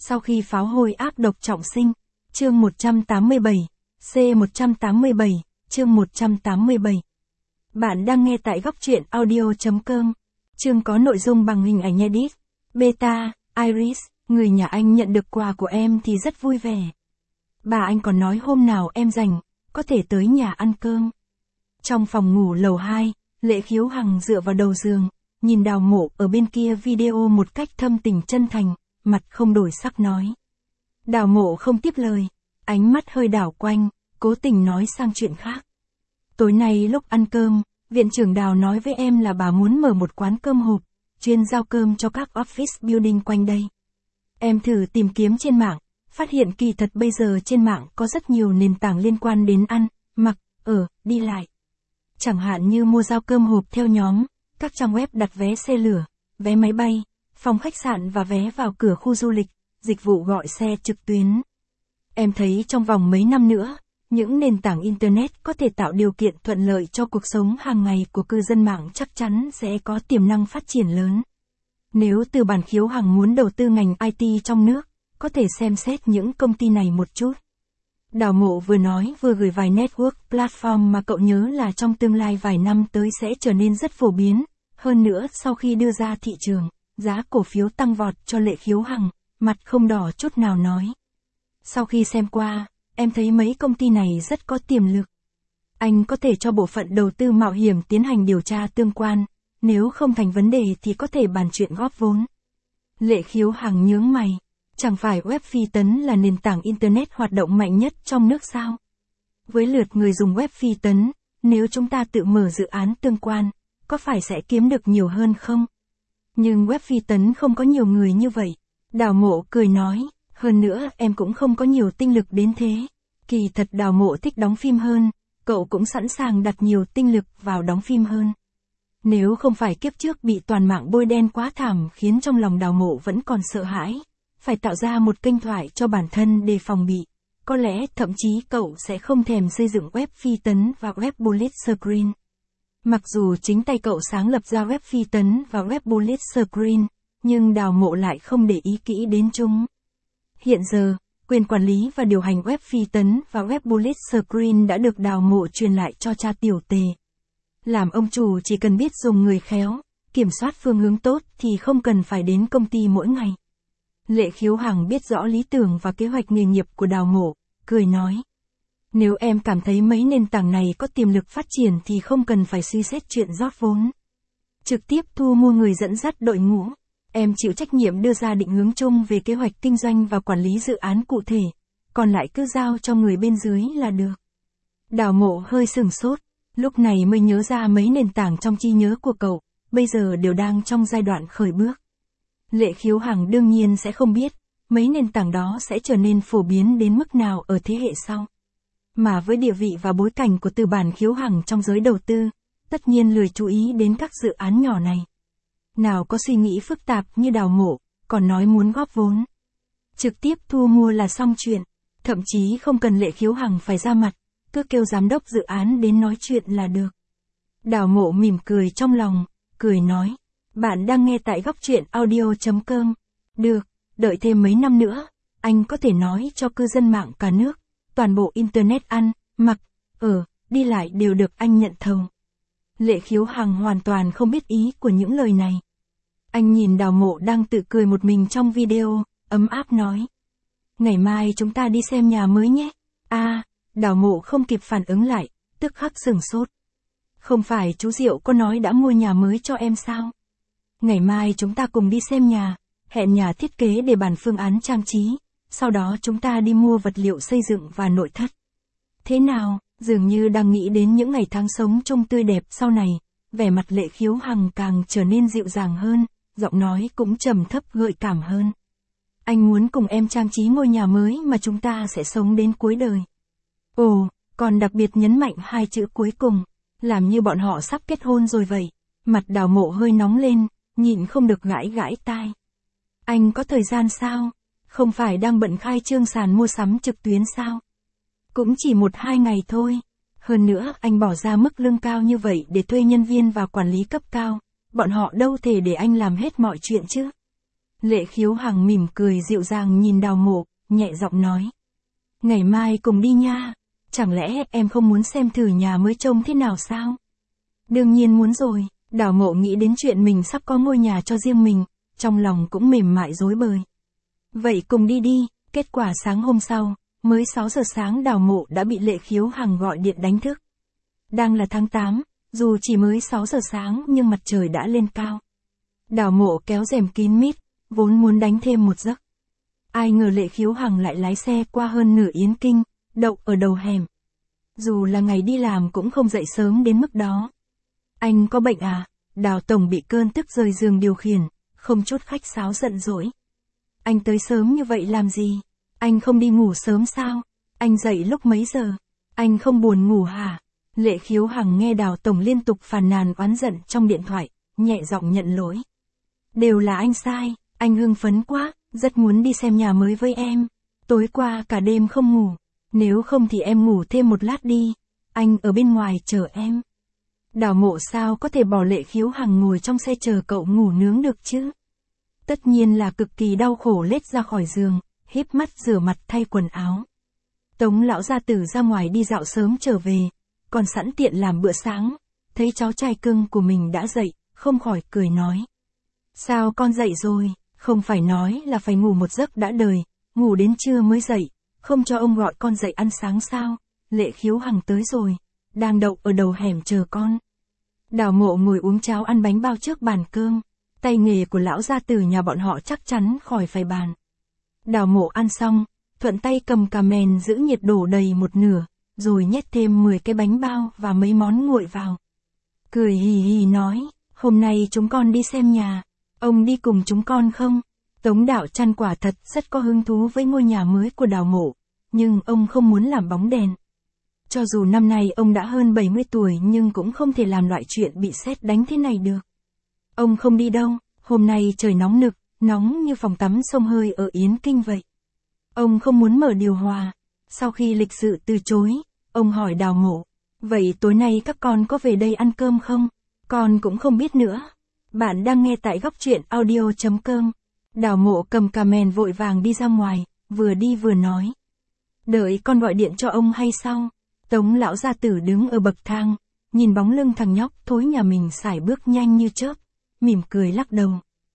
Sau khi pháo hôi ác độc trọng sinh, chương 187, C187, chương 187. Bạn đang nghe tại góc truyện audio.com. Chương có nội dung bằng hình ảnh edit. Beta, Iris, người nhà anh nhận được quà của em thì rất vui vẻ. Bà anh còn nói hôm nào em rảnh, có thể tới nhà ăn cơm. Trong phòng ngủ lầu 2, Lệ Khiếu Hằng dựa vào đầu giường, nhìn Đào Mộ ở bên kia video một cách thâm tình chân thành, mặt không đổi sắc nói. Đào Mộ không tiếp lời, ánh mắt hơi đảo quanh, cố tình nói sang chuyện khác. Tối nay lúc ăn cơm, viện trưởng Đào nói với em là bà muốn mở một quán cơm hộp, chuyên giao cơm cho các office building quanh đây. Em thử tìm kiếm trên mạng, phát hiện kỳ thật bây giờ trên mạng có rất nhiều nền tảng liên quan đến ăn, mặc, ở, đi lại. Chẳng hạn như mua giao cơm hộp theo nhóm, các trang web đặt vé xe lửa, vé máy bay, phòng khách sạn và vé vào cửa khu du lịch, dịch vụ gọi xe trực tuyến. Em thấy trong vòng mấy năm nữa, những nền tảng Internet có thể tạo điều kiện thuận lợi cho cuộc sống hàng ngày của cư dân mạng chắc chắn sẽ có tiềm năng phát triển lớn. Nếu Tư bản Khiếu Hằng muốn đầu tư ngành IT trong nước, có thể xem xét những công ty này một chút. Đào Mộ vừa nói vừa gửi vài network platform mà cậu nhớ là trong tương lai vài năm tới sẽ trở nên rất phổ biến. Hơn nữa sau khi đưa ra thị trường, giá cổ phiếu tăng vọt cho Lệ Khiếu Hằng, mặt không đỏ chút nào nói. Sau khi xem qua, em thấy mấy công ty này rất có tiềm lực. Anh có thể cho bộ phận đầu tư mạo hiểm tiến hành điều tra tương quan, nếu không thành vấn đề thì có thể bàn chuyện góp vốn. Lệ Khiếu Hằng nhướng mày, chẳng phải web phi tấn là nền tảng Internet hoạt động mạnh nhất trong nước sao? Với lượt người dùng web phi tấn, nếu chúng ta tự mở dự án tương quan, có phải sẽ kiếm được nhiều hơn không? Nhưng web phi tấn không có nhiều người như vậy. Đào Mộ cười nói, hơn nữa em cũng không có nhiều tinh lực đến thế. Kỳ thật Đào Mộ thích đóng phim hơn, cậu cũng sẵn sàng đặt nhiều tinh lực vào đóng phim hơn. Nếu không phải kiếp trước bị toàn mạng bôi đen quá thảm khiến trong lòng Đào Mộ vẫn còn sợ hãi, phải tạo ra một kênh thoại cho bản thân để phòng bị, có lẽ thậm chí cậu sẽ không thèm xây dựng web phi tấn và web bullet screen. Mặc dù chính tay cậu sáng lập ra web phi tấn và web bullet screen, nhưng Đào Mộ lại không để ý kỹ đến chúng. Hiện giờ, quyền quản lý và điều hành web phi tấn và web bullet screen đã được Đào Mộ truyền lại cho cha Tiểu Tề. Làm ông chủ chỉ cần biết dùng người khéo, kiểm soát phương hướng tốt thì không cần phải đến công ty mỗi ngày. Lệ Khiếu Hằng biết rõ lý tưởng và kế hoạch nghề nghiệp của Đào Mộ, cười nói. Nếu em cảm thấy mấy nền tảng này có tiềm lực phát triển thì không cần phải suy xét chuyện rót vốn. Trực tiếp thu mua người dẫn dắt đội ngũ. Em chịu trách nhiệm đưa ra định hướng chung về kế hoạch kinh doanh và quản lý dự án cụ thể, còn lại cứ giao cho người bên dưới là được. Đào Mộ hơi sửng sốt, lúc này mới nhớ ra mấy nền tảng trong trí nhớ của cậu, bây giờ đều đang trong giai đoạn khởi bước. Lệ Khiếu Hằng đương nhiên sẽ không biết, mấy nền tảng đó sẽ trở nên phổ biến đến mức nào ở thế hệ sau. Mà với địa vị và bối cảnh của Tư bản Khiếu Hằng trong giới đầu tư, tất nhiên lười chú ý đến các dự án nhỏ này. Nào có suy nghĩ phức tạp như Đào Mộ, còn nói muốn góp vốn. Trực tiếp thu mua là xong chuyện, thậm chí không cần Lệ Khiếu Hằng phải ra mặt, cứ kêu giám đốc dự án đến nói chuyện là được. Đào Mộ mỉm cười trong lòng, cười nói, bạn đang nghe tại góc truyện audio.com. Được, đợi thêm mấy năm nữa, anh có thể nói cho cư dân mạng cả nước, toàn bộ Internet ăn, mặc, ở, đi lại đều được anh nhận thầu. Lệ Khiếu Hằng hoàn toàn không biết ý của những lời này. Anh nhìn Đào Mộ đang tự cười một mình trong video, ấm áp nói. Ngày mai chúng ta đi xem nhà mới nhé. Đào Mộ không kịp phản ứng lại, tức khắc sửng sốt. Không phải chú Diệu có nói đã mua nhà mới cho em sao? Ngày mai chúng ta cùng đi xem nhà, hẹn nhà thiết kế để bàn phương án trang trí, sau đó chúng ta đi mua vật liệu xây dựng và nội thất. Thế nào, dường như đang nghĩ đến những ngày tháng sống trông tươi đẹp sau này, vẻ mặt Lệ Khiếu Hằng càng trở nên dịu dàng hơn, giọng nói cũng trầm thấp gợi cảm hơn. Anh muốn cùng em trang trí ngôi nhà mới mà chúng ta sẽ sống đến cuối đời. Ồ, còn đặc biệt nhấn mạnh hai chữ cuối cùng, làm như bọn họ sắp kết hôn rồi vậy. Mặt Đào Mộ hơi nóng lên, nhịn không được gãi gãi tai. Anh có thời gian sao? Không phải đang bận khai trương sàn mua sắm trực tuyến sao? Cũng chỉ 1-2 ngày thôi. Hơn nữa anh bỏ ra mức lương cao như vậy để thuê nhân viên và quản lý cấp cao. Bọn họ đâu thể để anh làm hết mọi chuyện chứ. Lệ Khiếu Hằng mỉm cười dịu dàng nhìn Đào Mộ, nhẹ giọng nói. Ngày mai cùng đi nha, chẳng lẽ em không muốn xem thử nhà mới trông thế nào sao? Đương nhiên muốn rồi, Đào Mộ nghĩ đến chuyện mình sắp có ngôi nhà cho riêng mình, trong lòng cũng mềm mại rối bời. Vậy cùng đi đi, kết quả sáng hôm sau, mới 6 giờ sáng Đào Mộ đã bị Lệ Khiếu Hằng gọi điện đánh thức. Đang là tháng 8, dù chỉ mới 6 giờ sáng nhưng mặt trời đã lên cao. Đào Mộ kéo rèm kín mít, vốn muốn đánh thêm một giấc. Ai ngờ Lệ Khiếu Hằng lại lái xe qua hơn nửa Yến Kinh, đậu ở đầu hẻm. Dù là ngày đi làm cũng không dậy sớm đến mức đó. Anh có bệnh à? Đào Tổng bị cơn tức rời giường điều khiển, không chút khách sáo giận dỗi. Anh tới sớm như vậy làm gì? Anh không đi ngủ sớm sao? Anh dậy lúc mấy giờ? Anh không buồn ngủ hả? Lệ Khiếu Hằng nghe Đào Tổng liên tục phàn nàn oán giận trong điện thoại, nhẹ giọng nhận lỗi. Đều là anh sai, anh hưng phấn quá, rất muốn đi xem nhà mới với em. Tối qua cả đêm không ngủ, nếu không thì em ngủ thêm một lát đi, anh ở bên ngoài chờ em. Đào Mộ sao có thể bỏ Lệ Khiếu Hằng ngồi trong xe chờ cậu ngủ nướng được chứ? Tất nhiên là cực kỳ đau khổ lết ra khỏi giường, híp mắt rửa mặt thay quần áo. Tống lão gia tử ra ngoài đi dạo sớm trở về, còn sẵn tiện làm bữa sáng, thấy cháu trai cưng của mình đã dậy, không khỏi cười nói. Sao con dậy rồi, không phải nói là phải ngủ một giấc đã đời, ngủ đến trưa mới dậy, không cho ông gọi con dậy ăn sáng sao? Lệ Khiếu Hằng tới rồi, đang đậu ở đầu hẻm chờ con. Đào Mộ ngồi uống cháo ăn bánh bao trước bàn cơm, tay nghề của lão gia tử nhà bọn họ chắc chắn khỏi phải bàn. Đào Mộ ăn xong, thuận tay cầm cà mèn giữ nhiệt đổ đầy một nửa, rồi nhét thêm 10 cái bánh bao và mấy món nguội vào. Cười hì hì nói, hôm nay chúng con đi xem nhà, ông đi cùng chúng con không? Tống Đạo Trăn quả thật rất có hứng thú với ngôi nhà mới của Đào Mộ, nhưng ông không muốn làm bóng đèn. Cho dù năm nay ông đã hơn 70 tuổi nhưng cũng không thể làm loại chuyện bị sét đánh thế này được. Ông không đi đâu, hôm nay trời nóng nực, nóng như phòng tắm xông hơi ở Yến Kinh vậy. Ông không muốn mở điều hòa. Sau khi lịch sự từ chối, ông hỏi Đào Mộ, vậy tối nay các con có về đây ăn cơm không? Con cũng không biết nữa. Bạn đang nghe tại góc truyện audio.com. Đào Mộ cầm cà mèn vội vàng đi ra ngoài, vừa đi vừa nói. Đợi con gọi điện cho ông hay sao? Tống lão gia tử đứng ở bậc thang, nhìn bóng lưng thằng nhóc thối nhà mình sải bước nhanh như chớp, mỉm cười lắc đầu.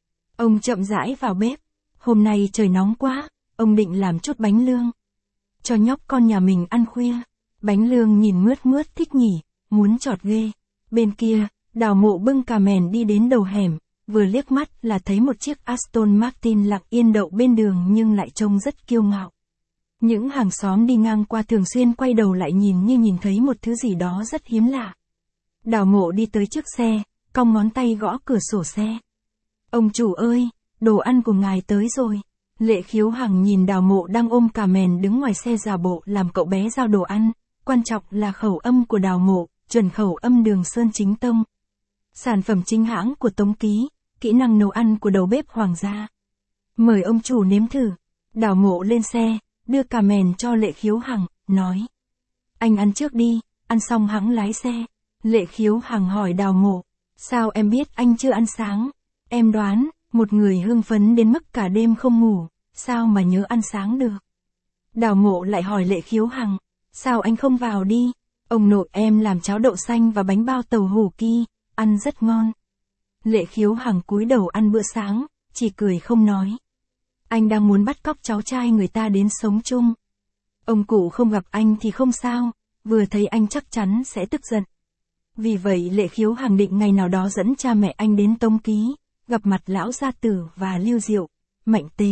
Ông chậm rãi vào bếp, hôm nay trời nóng quá, ông định làm chút bánh lương cho nhóc con nhà mình ăn khuya. Bánh lương nhìn mướt mướt thích nhỉ, muốn chọt ghê. Bên kia, Đào Mộ bưng cà mèn đi đến đầu hẻm, vừa liếc mắt là thấy một chiếc Aston Martin lặng yên đậu bên đường nhưng lại trông rất kiêu ngạo. Những hàng xóm đi ngang qua thường xuyên quay đầu lại nhìn như nhìn thấy một thứ gì đó rất hiếm lạ. Đào Mộ đi tới trước xe, cong ngón tay gõ cửa sổ xe. Ông chủ ơi, đồ ăn của ngài tới rồi. Lệ Khiếu Hằng nhìn Đào Mộ đang ôm cà mèn đứng ngoài xe giả bộ làm cậu bé giao đồ ăn, quan trọng là khẩu âm của Đào Mộ, chuẩn khẩu âm Đường Sơn chính tông. Sản phẩm chính hãng của Tống Ký, kỹ năng nấu ăn của đầu bếp hoàng gia. Mời ông chủ nếm thử. Đào Mộ lên xe, đưa cà mèn cho Lệ Khiếu Hằng, nói. Anh ăn trước đi, ăn xong hẵng lái xe. Lệ Khiếu Hằng hỏi Đào Mộ, sao em biết anh chưa ăn sáng? Em đoán, một người hưng phấn đến mức cả đêm không ngủ, sao mà nhớ ăn sáng được? Đào Mộ lại hỏi Lệ Khiếu Hằng, sao anh không vào đi? Ông nội em làm cháo đậu xanh và bánh bao tàu hủ ki, ăn rất ngon. Lệ Khiếu Hằng cúi đầu ăn bữa sáng, chỉ cười không nói. Anh đang muốn bắt cóc cháu trai người ta đến sống chung. Ông cụ không gặp anh thì không sao, vừa thấy anh chắc chắn sẽ tức giận. Vì vậy Lệ Khiếu Hằng định ngày nào đó dẫn cha mẹ anh đến Tống Ký, gặp mặt lão gia tử và Lưu Diệu, Mạnh Tề.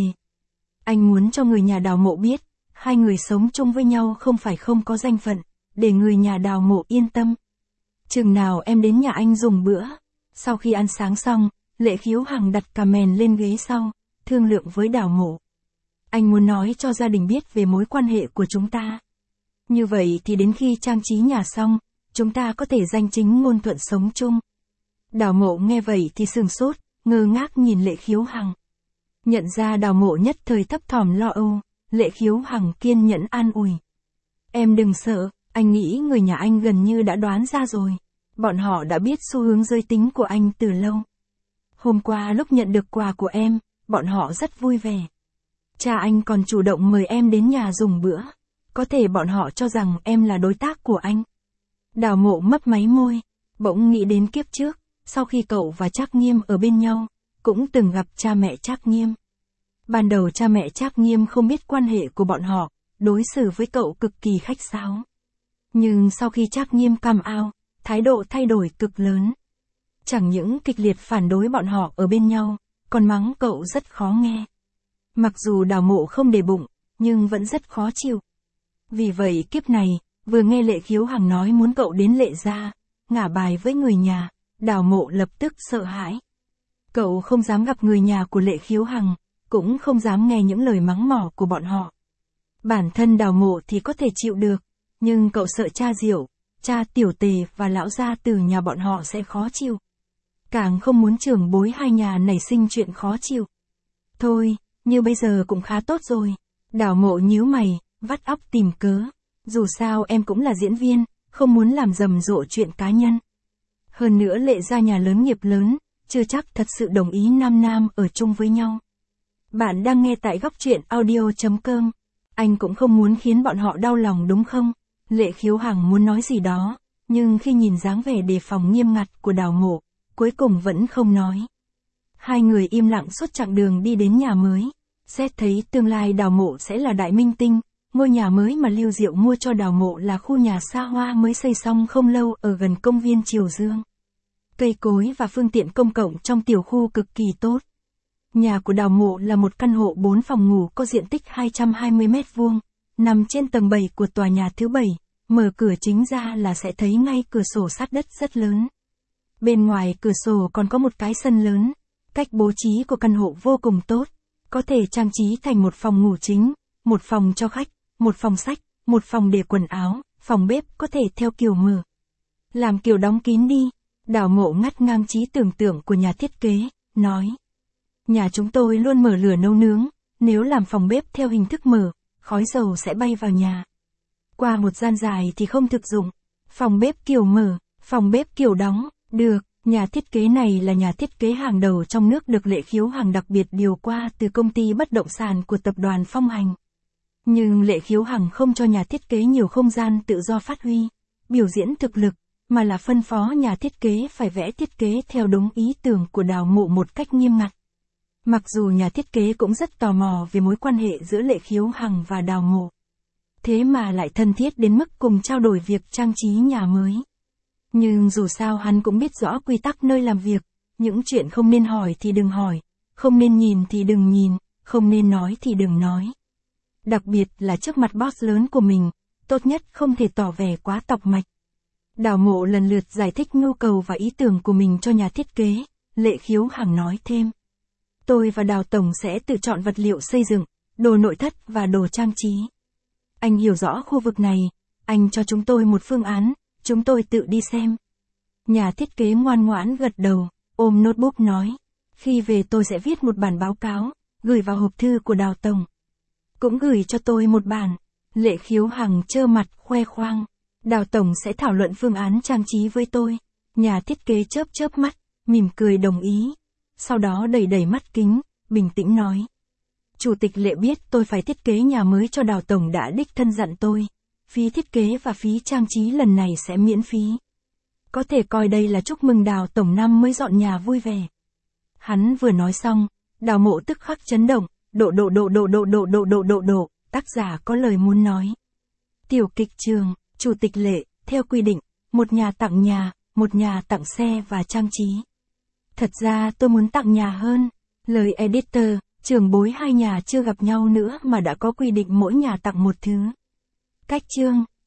Anh muốn cho người nhà Đào Mộ biết, hai người sống chung với nhau không phải không có danh phận, để người nhà Đào Mộ yên tâm. Chừng nào em đến nhà anh dùng bữa. Sau khi ăn sáng xong, Lệ Khiếu Hằng đặt cà mèn lên ghế sau, thương lượng với Đào Mộ. Anh muốn nói cho gia đình biết về mối quan hệ của chúng ta. Như vậy thì đến khi trang trí nhà xong, chúng ta có thể danh chính ngôn thuận sống chung. Đào Mộ nghe vậy thì sửng sốt, ngơ ngác nhìn Lệ Khiếu Hằng. Nhận ra Đào Mộ nhất thời thấp thỏm lo âu, Lệ Khiếu Hằng kiên nhẫn an ủi. Em đừng sợ, anh nghĩ người nhà anh gần như đã đoán ra rồi. Bọn họ đã biết xu hướng giới tính của anh từ lâu. Hôm qua lúc nhận được quà của em, bọn họ rất vui vẻ. Cha anh còn chủ động mời em đến nhà dùng bữa. Có thể bọn họ cho rằng em là đối tác của anh. Đào Mộ mấp máy môi, bỗng nghĩ đến kiếp trước, sau khi cậu và Trác Nghiêm ở bên nhau, cũng từng gặp cha mẹ Trác Nghiêm. Ban đầu cha mẹ Trác Nghiêm không biết quan hệ của bọn họ, đối xử với cậu cực kỳ khách sáo. Nhưng sau khi Trác Nghiêm come out, thái độ thay đổi cực lớn. Chẳng những kịch liệt phản đối bọn họ ở bên nhau, còn mắng cậu rất khó nghe. Mặc dù Đào Mộ không để bụng, nhưng vẫn rất khó chịu. Vì vậy kiếp này, vừa nghe Lệ Khiếu Hằng nói muốn cậu đến Lệ gia, ngả bài với người nhà, Đào Mộ lập tức sợ hãi. Cậu không dám gặp người nhà của Lệ Khiếu Hằng, cũng không dám nghe những lời mắng mỏ của bọn họ. Bản thân Đào Mộ thì có thể chịu được, nhưng cậu sợ cha Diệu, cha Tiểu Tề và lão gia từ nhà bọn họ sẽ khó chịu. Càng không muốn trưởng bối hai nhà nảy sinh chuyện khó chịu. Thôi, như bây giờ cũng khá tốt rồi. Đào Mộ nhíu mày, vắt óc tìm cớ. Dù sao em cũng là diễn viên, không muốn làm rầm rộ chuyện cá nhân. Hơn nữa Lệ gia nhà lớn nghiệp lớn, chưa chắc thật sự đồng ý nam nam ở chung với nhau. Bạn đang nghe tại góc truyện audio.com. Anh cũng không muốn khiến bọn họ đau lòng đúng không? Lệ Khiếu Hằng muốn nói gì đó, nhưng khi nhìn dáng vẻ đề phòng nghiêm ngặt của Đào Mộ, cuối cùng vẫn không nói. Hai người im lặng suốt chặng đường đi đến nhà mới. Xét thấy tương lai Đào Mộ sẽ là đại minh tinh, ngôi nhà mới mà Lưu Diệu mua cho Đào Mộ là khu nhà xa hoa mới xây xong không lâu ở gần công viên Triều Dương. Cây cối và phương tiện công cộng trong tiểu khu cực kỳ tốt. Nhà của Đào Mộ là một căn hộ 4 phòng ngủ có diện tích 220 m², nằm trên tầng 7 của tòa nhà thứ 7, mở cửa chính ra là sẽ thấy ngay cửa sổ sát đất rất lớn. Bên ngoài cửa sổ còn có một cái sân lớn, cách bố trí của căn hộ vô cùng tốt, có thể trang trí thành một phòng ngủ chính, một phòng cho khách, một phòng sách, một phòng để quần áo, phòng bếp có thể theo kiểu mở. Làm kiểu đóng kín đi. Đào Mộ ngắt ngang trí tưởng tượng của nhà thiết kế, nói. Nhà chúng tôi luôn mở lửa nấu nướng, nếu làm phòng bếp theo hình thức mở, khói dầu sẽ bay vào nhà. Qua một gian dài thì không thực dụng. Phòng bếp kiểu mở, phòng bếp kiểu đóng, được, nhà thiết kế này là nhà thiết kế hàng đầu trong nước được Lệ Khiếu Hằng đặc biệt điều qua từ công ty bất động sản của tập đoàn Phong Hành. Nhưng Lệ Khiếu Hằng không cho nhà thiết kế nhiều không gian tự do phát huy, biểu diễn thực lực, mà là phân phó nhà thiết kế phải vẽ thiết kế theo đúng ý tưởng của Đào Mộ một cách nghiêm ngặt. Mặc dù nhà thiết kế cũng rất tò mò về mối quan hệ giữa Lệ Khiếu Hằng và Đào Mộ. Thế mà lại thân thiết đến mức cùng trao đổi việc trang trí nhà mới. Nhưng dù sao hắn cũng biết rõ quy tắc nơi làm việc, những chuyện không nên hỏi thì đừng hỏi, không nên nhìn thì đừng nhìn, không nên nói thì đừng nói. Đặc biệt là trước mặt boss lớn của mình, tốt nhất không thể tỏ vẻ quá tọc mạch. Đào Mộ lần lượt giải thích nhu cầu và ý tưởng của mình cho nhà thiết kế, Lệ Khiếu Hằng nói thêm. Tôi và Đào Tổng sẽ tự chọn vật liệu xây dựng, đồ nội thất và đồ trang trí. Anh hiểu rõ khu vực này, anh cho chúng tôi một phương án, chúng tôi tự đi xem. Nhà thiết kế ngoan ngoãn gật đầu, ôm notebook nói. Khi về tôi sẽ viết một bản báo cáo, gửi vào hộp thư của Đào Tổng. Cũng gửi cho tôi một bản. Lệ Khiếu Hằng trơ mặt khoe khoang. Đào Tổng sẽ thảo luận phương án trang trí với tôi. Nhà thiết kế chớp chớp mắt, mỉm cười đồng ý. Sau đó đẩy đẩy mắt kính, bình tĩnh nói. Chủ tịch Lệ biết tôi phải thiết kế nhà mới cho Đào Tổng đã đích thân dặn tôi. Phí thiết kế và phí trang trí lần này sẽ miễn phí. Có thể coi đây là chúc mừng Đào Tổng năm mới dọn nhà vui vẻ. Hắn vừa nói xong, Đào Mộ tức khắc chấn động, độ, tác giả có lời muốn nói. Tiểu kịch trường, Chủ tịch Lệ, theo quy định, một nhà tặng nhà, một nhà tặng xe và trang trí. Thật ra tôi muốn tặng nhà hơn. Lời editor, trưởng bối hai nhà chưa gặp nhau nữa mà đã có quy định mỗi nhà tặng một thứ. Cách chương.